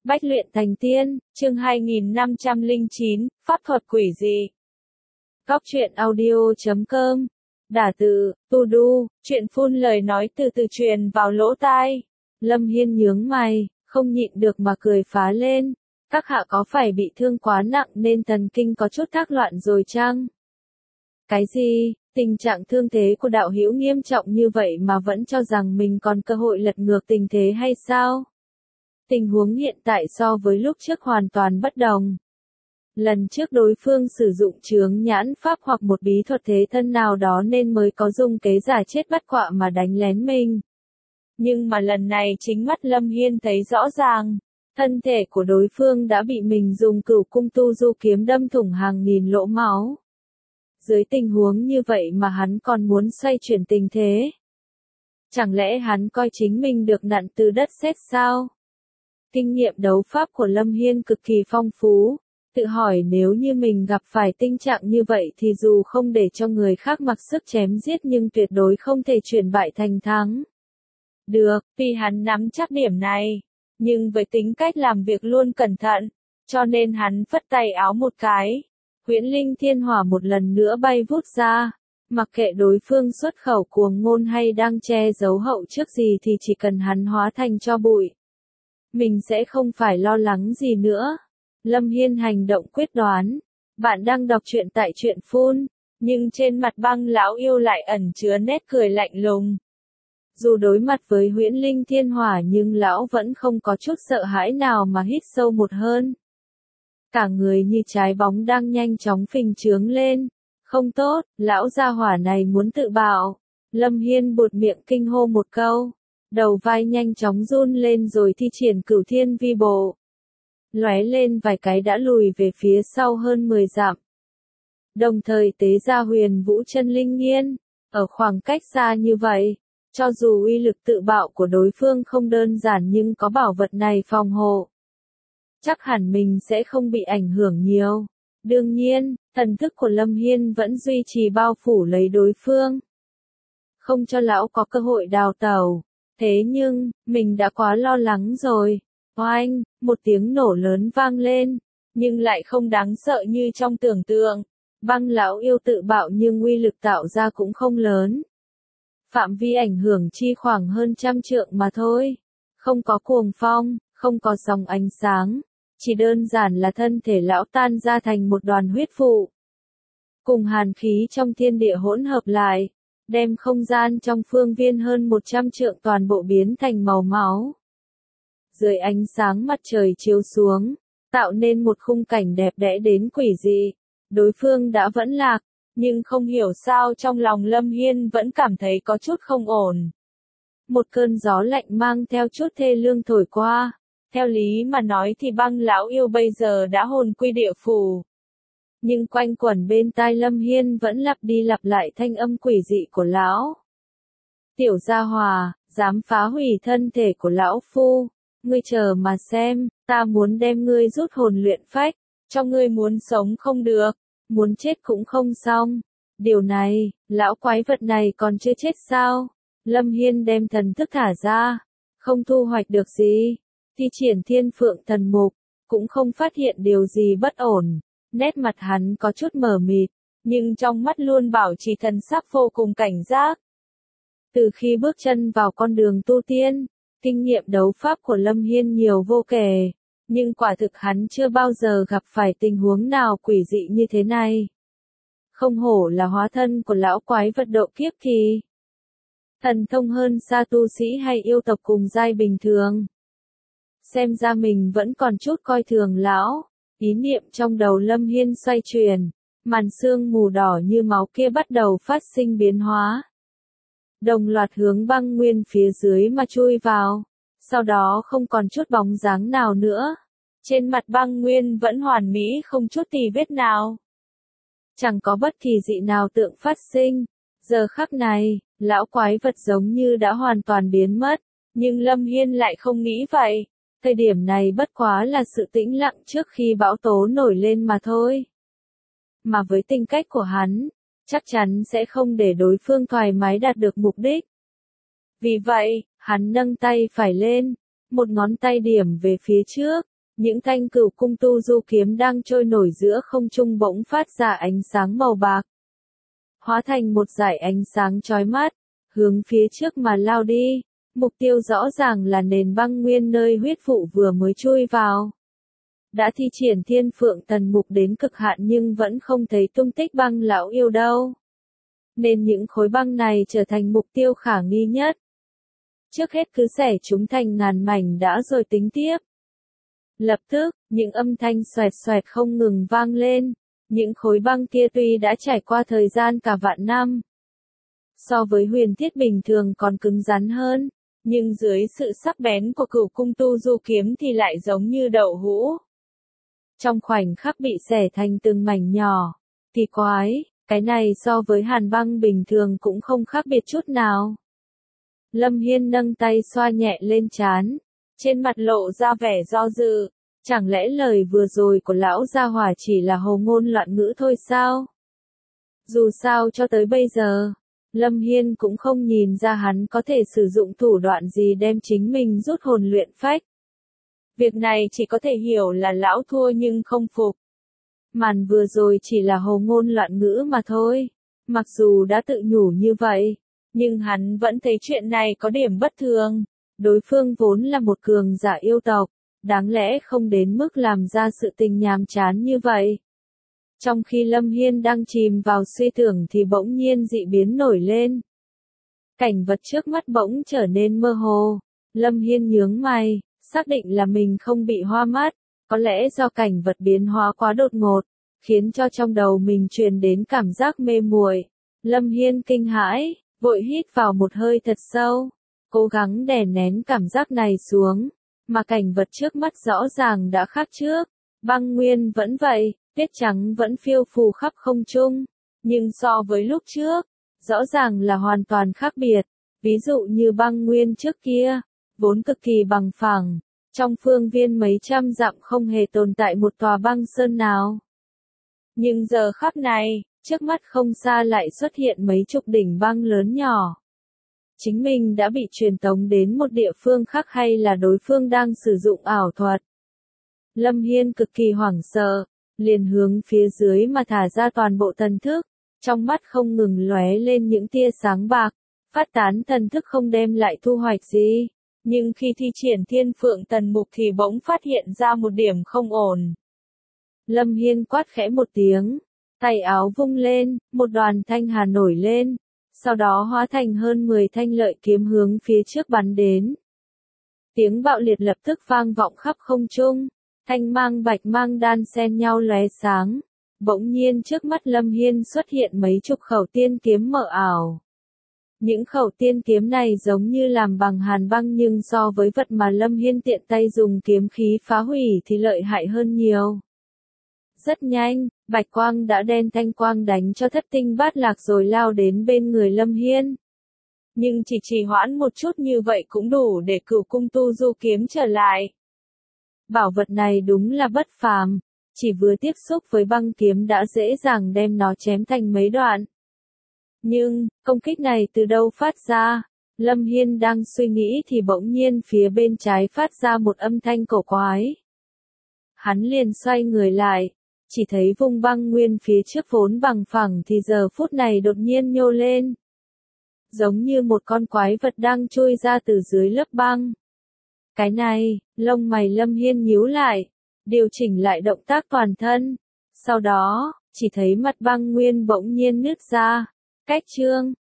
Bách luyện thành tiên, chương 2509, pháp thuật quỷ dị. Góc truyện audio.com. Đả từ, tu đu, chuyện phun lời nói từ từ truyền vào lỗ tai. Lâm Hiên nhướng mày, không nhịn được mà cười phá lên. Các hạ có phải bị thương quá nặng nên thần kinh có chút thác loạn rồi chăng? Cái gì? Tình trạng thương thế của đạo hữu nghiêm trọng như vậy mà vẫn cho rằng mình còn cơ hội lật ngược tình thế hay sao? Tình huống hiện tại so với lúc trước hoàn toàn bất đồng. Lần trước đối phương sử dụng chướng nhãn pháp hoặc một bí thuật thế thân nào đó nên mới có dùng kế giả chết bắt quạ mà đánh lén mình. Nhưng mà lần này chính mắt Lâm Hiên thấy rõ ràng, thân thể của đối phương đã bị mình dùng cửu cung tu du kiếm đâm thủng hàng nghìn lỗ máu. Dưới tình huống như vậy mà hắn còn muốn xoay chuyển tình thế. Chẳng lẽ hắn coi chính mình được nặn từ đất sét sao? Kinh nghiệm đấu pháp của Lâm Hiên cực kỳ phong phú, tự hỏi nếu như mình gặp phải tình trạng như vậy thì dù không để cho người khác mặc sức chém giết nhưng tuyệt đối không thể chuyển bại thành thắng. Được, vì hắn nắm chắc điểm này, nhưng với tính cách làm việc luôn cẩn thận, cho nên hắn phất tay áo một cái, huyễn linh thiên hỏa một lần nữa bay vút ra, mặc kệ đối phương xuất khẩu cuồng ngôn hay đang che giấu hậu trước gì thì chỉ cần hắn hóa thành tro bụi. Mình sẽ không phải lo lắng gì nữa. Lâm Hiên hành động quyết đoán. Bạn đang đọc truyện tại truyện phun, nhưng trên mặt Băng lão yêu lại ẩn chứa nét cười lạnh lùng. Dù đối mặt với huyễn linh thiên hỏa nhưng lão vẫn không có chút sợ hãi nào mà hít sâu một hơn. Cả người như trái bóng đang nhanh chóng phình trướng lên. Không tốt, lão gia hỏa này muốn tự bạo. Lâm Hiên buột miệng kinh hô một câu. Đầu vai nhanh chóng run lên rồi thi triển cửu thiên vi bộ. Lóe lên vài cái đã lùi về phía sau hơn 10 dặm. Đồng thời tế ra huyền vũ chân linh nghiên. Ở khoảng cách xa như vậy, cho dù uy lực tự bạo của đối phương không đơn giản nhưng có bảo vật này phòng hộ, chắc hẳn mình sẽ không bị ảnh hưởng nhiều. Đương nhiên, thần thức của Lâm Hiên vẫn duy trì bao phủ lấy đối phương, không cho lão có cơ hội đào tẩu. Thế nhưng, mình đã quá lo lắng rồi. Oanh, một tiếng nổ lớn vang lên, nhưng lại không đáng sợ như trong tưởng tượng. Băng lão yêu tự bạo nhưng uy lực tạo ra cũng không lớn. Phạm vi ảnh hưởng chi khoảng hơn 100 trượng mà thôi. Không có cuồng phong, không có dòng ánh sáng. Chỉ đơn giản là thân thể lão tan ra thành một đoàn huyết vụ. Cùng hàn khí trong thiên địa hỗn hợp lại, đem không gian trong phương viên hơn 100 trượng toàn bộ biến thành màu máu. Dưới ánh sáng mặt trời chiếu xuống, tạo nên một khung cảnh đẹp đẽ đến quỷ dị. Đối phương đã vẫn lạc, nhưng không hiểu sao trong lòng Lâm Hiên vẫn cảm thấy có chút không ổn. Một cơn gió lạnh mang theo chút thê lương thổi qua. Theo lý mà nói thì Băng lão yêu bây giờ đã hồn quy địa phủ. Nhưng quanh quẩn bên tai Lâm Hiên vẫn lặp đi lặp lại thanh âm quỷ dị của lão. Tiểu gia hòa, dám phá hủy thân thể của lão phu. Ngươi chờ mà xem, ta muốn đem ngươi rút hồn luyện phách. Cho ngươi muốn sống không được, muốn chết cũng không xong. Điều này, lão quái vật này còn chưa chết sao? Lâm Hiên đem thần thức thả ra, không thu hoạch được gì. Thi triển thiên phượng thần mục, cũng không phát hiện điều gì bất ổn. Nét mặt hắn có chút mờ mịt, nhưng trong mắt luôn bảo trì thần sắc vô cùng cảnh giác. Từ khi bước chân vào con đường tu tiên, kinh nghiệm đấu pháp của Lâm Hiên nhiều vô kể, nhưng quả thực hắn chưa bao giờ gặp phải tình huống nào quỷ dị như thế này. Không hổ là hóa thân của lão quái vật độ kiếp kỳ. Thần thông hơn xa tu sĩ hay yêu tộc cùng giai bình thường. Xem ra mình vẫn còn chút coi thường lão. Ý niệm trong đầu Lâm Hiên xoay chuyển, màn sương mù đỏ như máu kia bắt đầu phát sinh biến hóa. Đồng loạt hướng băng nguyên phía dưới mà chui vào, sau đó không còn chút bóng dáng nào nữa. Trên mặt băng nguyên vẫn hoàn mỹ không chút tì vết nào. Chẳng có bất kỳ dị nào tượng phát sinh. Giờ khắc này, lão quái vật giống như đã hoàn toàn biến mất, nhưng Lâm Hiên lại không nghĩ vậy. Thời điểm này bất quá là sự tĩnh lặng trước khi bão tố nổi lên mà thôi. Mà với tính cách của hắn, chắc chắn sẽ không để đối phương thoải mái đạt được mục đích. Vì vậy, hắn nâng tay phải lên, một ngón tay điểm về phía trước, những thanh cửu cung tu du kiếm đang trôi nổi giữa không trung bỗng phát ra ánh sáng màu bạc. Hóa thành một dải ánh sáng chói mắt, hướng phía trước mà lao đi, mục tiêu rõ ràng là nền băng nguyên nơi huyết vụ vừa mới chui vào. Đã thi triển Thiên Phượng Tần Mục đến cực hạn nhưng vẫn không thấy tung tích băng lão yêu đâu. Nên những khối băng này trở thành mục tiêu khả nghi nhất. Trước hết cứ xẻ chúng thành ngàn mảnh đã rồi tính tiếp. Lập tức, những âm thanh xoẹt xoẹt không ngừng vang lên. Những khối băng kia tuy đã trải qua thời gian cả vạn năm, so với huyền thiết bình thường còn cứng rắn hơn, nhưng dưới sự sắc bén của cửu cung tu du kiếm thì lại giống như đậu hũ. Trong khoảnh khắc bị xẻ thành từng mảnh nhỏ, thì quái, cái này so với hàn băng bình thường cũng không khác biệt chút nào. Lâm Hiên nâng tay xoa nhẹ lên trán, trên mặt lộ ra vẻ do dự. Chẳng lẽ lời vừa rồi của lão gia hỏa chỉ là hồ ngôn loạn ngữ thôi sao? Dù sao cho tới bây giờ, Lâm Hiên cũng không nhìn ra hắn có thể sử dụng thủ đoạn gì đem chính mình rút hồn luyện phách. Việc này chỉ có thể hiểu là lão thua nhưng không phục. Màn vừa rồi chỉ là hồ ngôn loạn ngữ mà thôi. Mặc dù đã tự nhủ như vậy, nhưng hắn vẫn thấy chuyện này có điểm bất thường. Đối phương vốn là một cường giả yêu tộc, đáng lẽ không đến mức làm ra sự tình nhàm chán như vậy. Trong khi Lâm Hiên đang chìm vào suy tưởng thì bỗng nhiên dị biến nổi lên. Cảnh vật trước mắt bỗng trở nên mơ hồ. Lâm Hiên nhướng mày, xác định là mình không bị hoa mắt. Có lẽ do cảnh vật biến hóa quá đột ngột, khiến cho trong đầu mình truyền đến cảm giác mê muội. Lâm Hiên kinh hãi, vội hít vào một hơi thật sâu, cố gắng đè nén cảm giác này xuống. Mà cảnh vật trước mắt rõ ràng đã khác trước, băng nguyên vẫn vậy, tuyết trắng vẫn phiêu phù khắp không trung, nhưng so với lúc trước, rõ ràng là hoàn toàn khác biệt. Ví dụ như băng nguyên trước kia, vốn cực kỳ bằng phẳng, trong phương viên mấy trăm dặm không hề tồn tại một tòa băng sơn nào. Nhưng giờ khắc này, trước mắt không xa lại xuất hiện mấy chục đỉnh băng lớn nhỏ. Chính mình đã bị truyền tống đến một địa phương khác hay là đối phương đang sử dụng ảo thuật? Lâm Hiên cực kỳ hoảng sợ, liền hướng phía dưới mà thả ra toàn bộ thần thức, trong mắt không ngừng lóe lên những tia sáng bạc, phát tán thần thức không đem lại thu hoạch gì, nhưng khi thi triển Thiên Phượng Tần Mục thì bỗng phát hiện ra một điểm không ổn. Lâm Hiên quát khẽ một tiếng, tay áo vung lên, một đoàn thanh hà nổi lên. Sau đó hóa thành hơn 10 thanh lợi kiếm hướng phía trước bắn đến. Tiếng bạo liệt lập tức vang vọng khắp không trung, thanh mang bạch mang đan xen nhau lóe sáng. Bỗng nhiên trước mắt Lâm Hiên xuất hiện mấy chục khẩu tiên kiếm mờ ảo. Những khẩu tiên kiếm này giống như làm bằng hàn băng nhưng so với vật mà Lâm Hiên tiện tay dùng kiếm khí phá hủy thì lợi hại hơn nhiều. Rất nhanh, bạch quang đã đen thanh quang đánh cho thất tinh bát lạc rồi lao đến bên người Lâm Hiên. Nhưng chỉ trì hoãn một chút như vậy cũng đủ để cửu cung tu du kiếm trở lại. Bảo vật này đúng là bất phàm, chỉ vừa tiếp xúc với băng kiếm đã dễ dàng đem nó chém thành mấy đoạn. Nhưng, công kích này từ đâu phát ra? Lâm Hiên đang suy nghĩ thì bỗng nhiên phía bên trái phát ra một âm thanh cổ quái. Hắn liền xoay người lại. Chỉ thấy vùng băng nguyên phía trước vốn bằng phẳng thì giờ phút này đột nhiên nhô lên. Giống như một con quái vật đang trôi ra từ dưới lớp băng. Cái này, lông mày Lâm Hiên nhíu lại, điều chỉnh lại động tác toàn thân. Sau đó, chỉ thấy mặt băng nguyên bỗng nhiên nứt ra, cách trương,